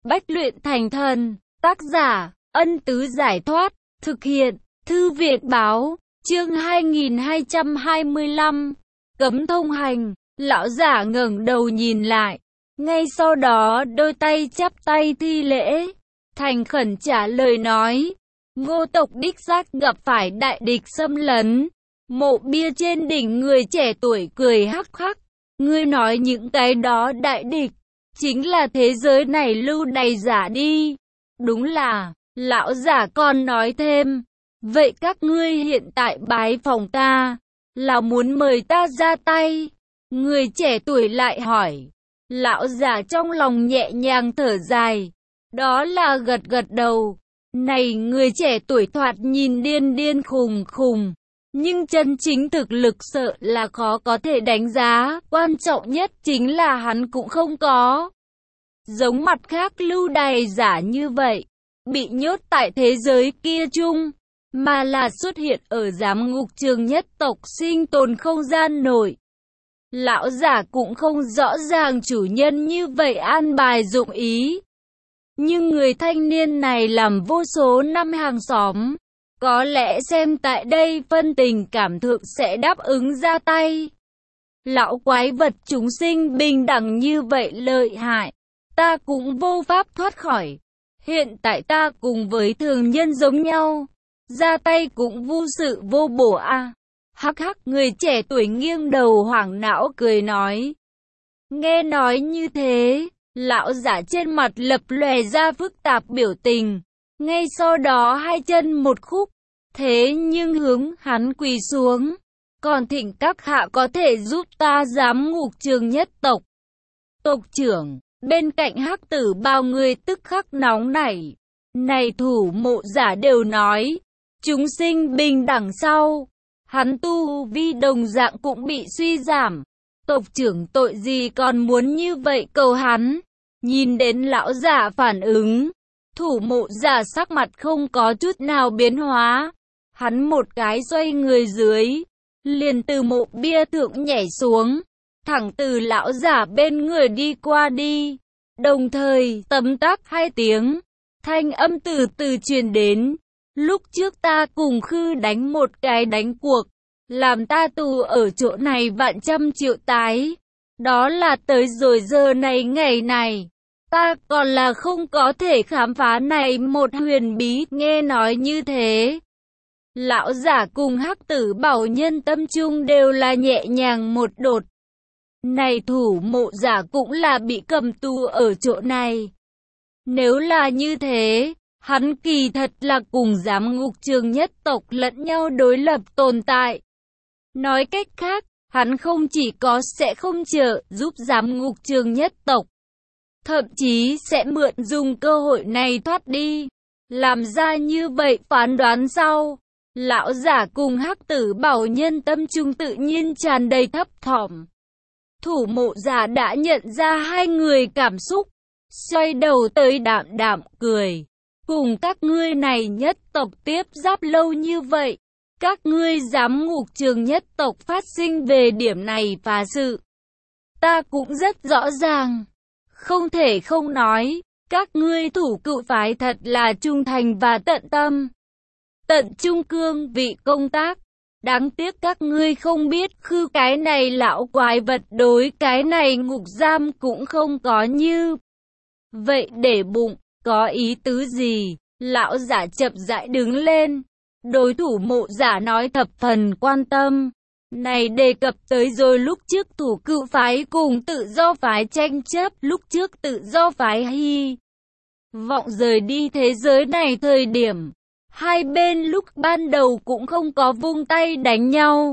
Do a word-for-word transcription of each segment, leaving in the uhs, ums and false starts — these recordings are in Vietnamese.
Bách luyện thành thần. Tác giả, Ân Tứ Giải Thoát. Thực hiện, Thư viện Báo. Chương hai nghìn hai trăm hai mươi lăm. Cấm thông hành. Lão giả ngẩng đầu nhìn lại. Ngay sau đó đôi tay chắp tay thi lễ. Thành khẩn trả lời nói. Ngô tộc đích xác gặp phải đại địch xâm lấn. Mộ bia trên đỉnh người trẻ tuổi cười hắc hắc. Ngươi nói những cái đó đại địch, chính là thế giới này lưu đày giả đi. Đúng là, lão giả còn nói thêm. Vậy các ngươi hiện tại bái phòng ta, là muốn mời ta ra tay? Người trẻ tuổi lại hỏi. Lão giả trong lòng nhẹ nhàng thở dài. Đó là gật gật đầu. Này người trẻ tuổi thoạt nhìn điên điên khùng khùng. Nhưng chân chính thực lực sợ là khó có thể đánh giá. Quan trọng nhất chính là hắn cũng không có giống mặt khác lưu đày giả như vậy, bị nhốt tại thế giới kia chung, mà là xuất hiện ở giám ngục trường nhất tộc sinh tồn không gian nội. Lão giả cũng không rõ ràng chủ nhân như vậy an bài dụng ý. Nhưng người thanh niên này làm vô số năm hàng xóm, có lẽ xem tại đây phân tình cảm thượng sẽ đáp ứng ra tay. Lão quái vật chúng sinh bình đẳng như vậy lợi hại, ta cũng vô pháp thoát khỏi. Hiện tại ta cùng với thường nhân giống nhau, ra tay cũng vô sự vô bổ a. À. Hắc hắc, người trẻ tuổi nghiêng đầu hoảng não cười nói. Nghe nói như thế, lão giả trên mặt lập lòe ra phức tạp biểu tình. Ngay sau đó hai chân một khúc, thế nhưng hướng hắn quỳ xuống. Còn thỉnh các hạ có thể giúp ta giám ngục trường nhất tộc. Tộc trưởng, bên cạnh hắc tử bao người tức khắc nóng nảy. Này thủ mộ giả đều nói, chúng sinh bình đẳng sau. Hắn tu vi đồng dạng cũng bị suy giảm. Tộc trưởng tội gì còn muốn như vậy cầu hắn. Nhìn đến lão giả phản ứng, thủ mộ giả sắc mặt không có chút nào biến hóa. Hắn một cái xoay người dưới, liền từ mộ bia thượng nhảy xuống, thẳng từ lão giả bên người đi qua đi. Đồng thời, tấm tắc hai tiếng, thanh âm từ từ truyền đến. Lúc trước ta cùng Khư đánh một cái đánh cuộc, làm ta tù ở chỗ này vạn trăm triệu tái. Đó là tới rồi giờ này ngày này, ta còn là không có thể khám phá này một huyền bí. Nghe nói như thế, lão giả cùng hắc tử bảo nhân tâm trung đều là nhẹ nhàng một đột. Này thủ mộ giả cũng là bị cầm tù ở chỗ này. Nếu là như thế, hắn kỳ thật là cùng giám ngục trường nhất tộc lẫn nhau đối lập tồn tại. Nói cách khác, hắn không chỉ có sẽ không trợ giúp giám ngục trường nhất tộc, thậm chí sẽ mượn dùng cơ hội này thoát đi. Làm ra như vậy phán đoán sau, lão giả cùng hắc tử bảo nhân tâm trung tự nhiên tràn đầy thấp thỏm. Thủ mộ giả đã nhận ra hai người cảm xúc, xoay đầu tới đạm đạm cười. Cùng các ngươi này nhất tộc tiếp giáp lâu như vậy, các ngươi giám ngục trường nhất tộc phát sinh về điểm này phá sự, ta cũng rất rõ ràng. Không thể không nói, các ngươi thủ cựu phái thật là trung thành và tận tâm, tận trung cương vị công tác. Đáng tiếc các ngươi không biết Khư cái này lão quái vật đối cái này ngục giam cũng không có như vậy để bụng. Có ý tứ gì? Lão giả chậm rãi đứng lên. Đối thủ mộ giả nói thập phần quan tâm. Này đề cập tới rồi lúc trước thủ cựu phái cùng tự do phái tranh chấp. Lúc trước tự do phái hy vọng rời đi thế giới này thời điểm, hai bên lúc ban đầu cũng không có vung tay đánh nhau,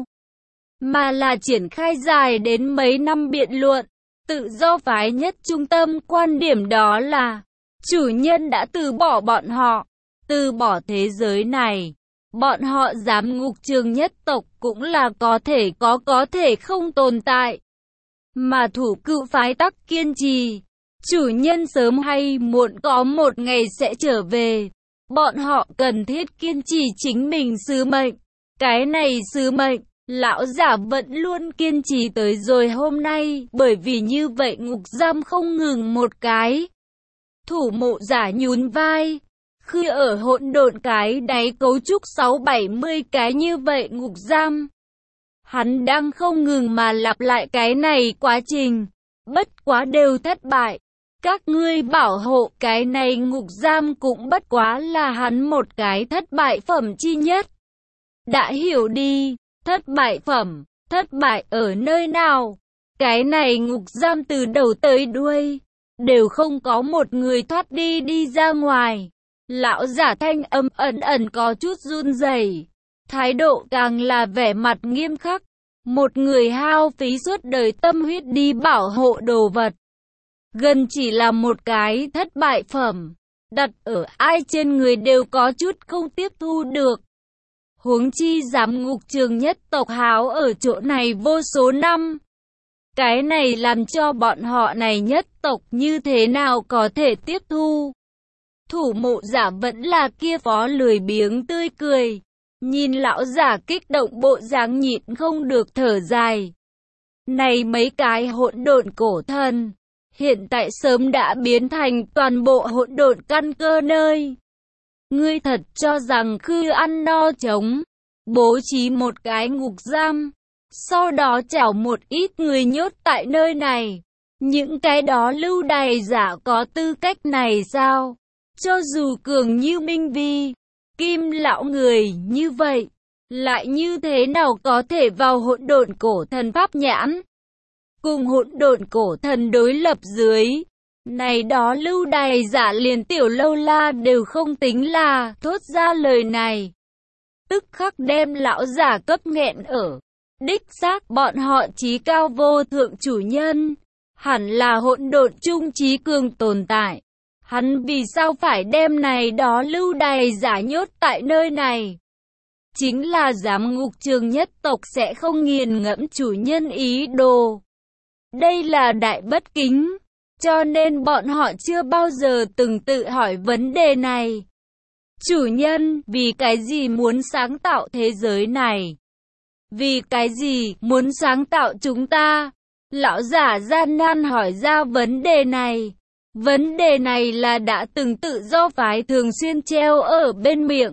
mà là triển khai dài đến mấy năm biện luận. Tự do phái nhất trung tâm quan điểm đó là chủ nhân đã từ bỏ bọn họ, từ bỏ thế giới này. Bọn họ giám ngục trường nhất tộc cũng là có thể có có thể không tồn tại. Mà thủ cựu phái tắc kiên trì, chủ nhân sớm hay muộn có một ngày sẽ trở về. Bọn họ cần thiết kiên trì chính mình sứ mệnh. Cái này sứ mệnh, lão giả vẫn luôn kiên trì tới rồi hôm nay. Bởi vì như vậy ngục giam không ngừng một cái, Thủ mộ giả nhún vai. Khi ở hỗn độn cái đáy cấu trúc sáu bảy mươi cái như vậy ngục giam. Hắn đang không ngừng mà lặp lại cái này quá trình. Bất quá đều thất bại. Các ngươi bảo hộ cái này ngục giam cũng bất quá là hắn một cái thất bại phẩm chi nhất. Đã hiểu đi, thất bại phẩm, thất bại ở nơi nào? Cái này ngục giam từ đầu tới đuôi, đều không có một người thoát đi đi ra ngoài. Lão giả thanh âm ẩn ẩn có chút run rẩy, thái độ càng là vẻ mặt nghiêm khắc. Một người hao phí suốt đời tâm huyết đi bảo hộ đồ vật, gần chỉ là một cái thất bại phẩm, đặt ở ai trên người đều có chút không tiếp thu được. Huống chi giám ngục trường nhất tộc háo ở chỗ này vô số năm. Cái này làm cho bọn họ này nhất tộc như thế nào có thể tiếp thu. Thủ mộ giả vẫn là kia phó lười biếng tươi cười. Nhìn lão giả kích động bộ dáng nhịn không được thở dài. Này mấy cái hỗn độn cổ thần, hiện tại sớm đã biến thành toàn bộ hỗn độn căn cơ nơi. Ngươi thật cho rằng khư ăn no trống, bố trí một cái ngục giam, sau đó chảo một ít người nhốt tại nơi này. Những cái đó lưu đày giả có tư cách này sao? Cho dù cường như Minh Vi, Kim lão người như vậy, lại như thế nào có thể vào hỗn độn cổ thần pháp nhãn? Cùng hỗn độn cổ thần đối lập dưới, này đó lưu đày giả liền tiểu lâu la đều không tính là thốt ra lời này. Tức khắc đem lão giả cấp nghẹn ở. Đích xác bọn họ chí cao vô thượng chủ nhân, hẳn là hỗn độn trung trí cường tồn tại. Hắn vì sao phải đem này đó lưu đày giả nhốt tại nơi này? Chính là giám ngục trường nhất tộc sẽ không nghiền ngẫm chủ nhân ý đồ. Đây là đại bất kính, cho nên bọn họ chưa bao giờ từng tự hỏi vấn đề này. Chủ nhân, vì cái gì muốn sáng tạo thế giới này? Vì cái gì muốn sáng tạo chúng ta? Lão giả gian nan hỏi ra vấn đề này. Vấn đề này là đã từng tự do phái thường xuyên treo ở bên miệng.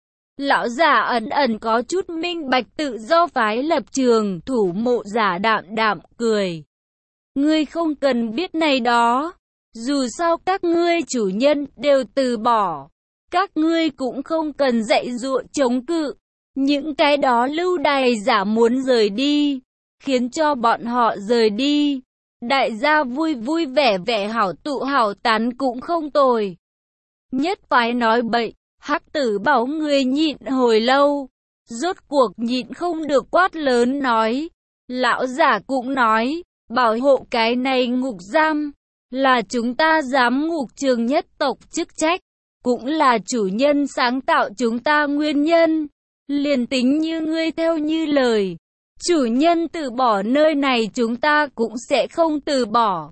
Lão giả ẩn ẩn có chút minh bạch tự do phái lập trường. Thủ mộ giả đạm đạm cười. Ngươi không cần biết này đó. Dù sao các ngươi chủ nhân đều từ bỏ. Các ngươi cũng không cần dạy dụa chống cự. Những cái đó lưu đày giả muốn rời đi, khiến cho bọn họ rời đi. Đại gia vui vui vẻ vẻ hảo tụ hảo tán cũng không tồi. Nhất phái nói bậy, hắc tử bảo người nhịn hồi lâu. Rốt cuộc nhịn không được quát lớn nói. Lão giả cũng nói, bảo hộ cái này ngục giam, là chúng ta giám ngục trường nhất tộc chức trách, cũng là chủ nhân sáng tạo chúng ta nguyên nhân. Liền tính như ngươi theo như lời, chủ nhân từ bỏ nơi này chúng ta cũng sẽ không từ bỏ.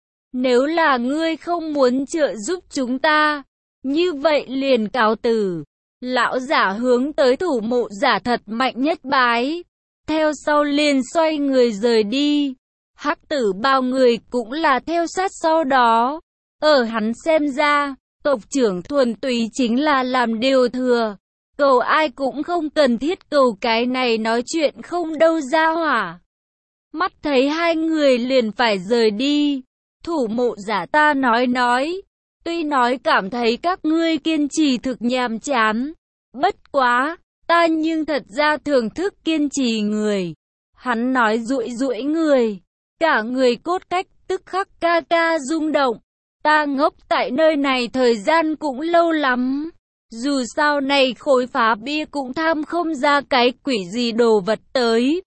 Nếu là ngươi không muốn trợ giúp chúng ta, như vậy liền cáo từ. Lão giả hướng tới thủ mộ giả thật mạnh nhất bái, theo sau liền xoay người rời đi. Hắc tử bao người cũng là theo sát sau đó. Ở hắn xem ra, tộc trưởng thuần túy chính là làm điều thừa. Cầu ai cũng không cần thiết cầu cái này nói chuyện không đâu ra hỏa. Mắt thấy hai người liền phải rời đi. Thủ mộ giả ta nói nói. Tuy nói cảm thấy các ngươi kiên trì thực nhàm chán. Bất quá, ta nhưng thật ra thưởng thức kiên trì người. Hắn nói duỗi duỗi người. Cả người cốt cách tức khắc ca ca rung động. Ta ngốc tại nơi này thời gian cũng lâu lắm. Dù sao này khối phá bia cũng tham không ra cái quỷ gì đồ vật tới.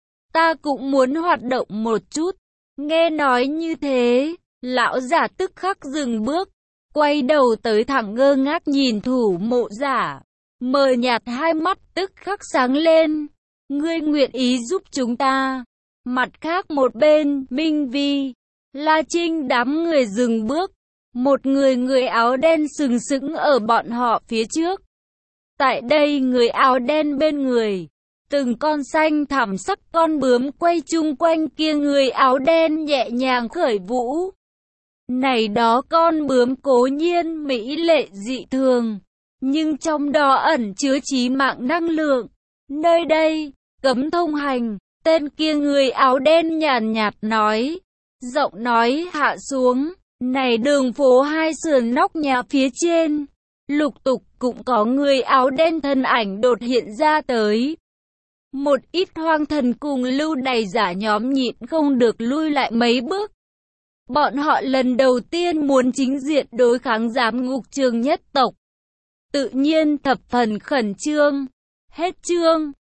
Ta cũng muốn hoạt động một chút. Nghe nói như thế, lão giả tức khắc dừng bước, quay đầu tới thẳng ngơ ngác nhìn thủ mộ giả. Mờ nhạt hai mắt tức khắc sáng lên. Ngươi nguyện ý giúp chúng ta. Mặt khác một bên, Minh Vi, La Trinh đám người dừng bước. Một người người áo đen sừng sững ở bọn họ phía trước. Tại đây người áo đen bên người, từng con xanh thẳm sắc con bướm quay chung quanh kia người áo đen nhẹ nhàng khởi vũ. Này đó con bướm cố nhiên mỹ lệ dị thường, nhưng trong đó ẩn chứa chí mạng năng lượng. Nơi đây, cấm thông hành, tên kia người áo đen nhàn nhạt nói, giọng nói hạ xuống, này đường phố hai sườn nóc nhà phía trên, lục tục cũng có người áo đen thân ảnh đột hiện ra tới. Một ít hoang thần cùng lưu đày giả nhóm nhịn không được lui lại mấy bước. Bọn họ lần đầu tiên muốn chính diện đối kháng giám ngục trường nhất tộc. Tự nhiên thập phần khẩn trương. Hết chương.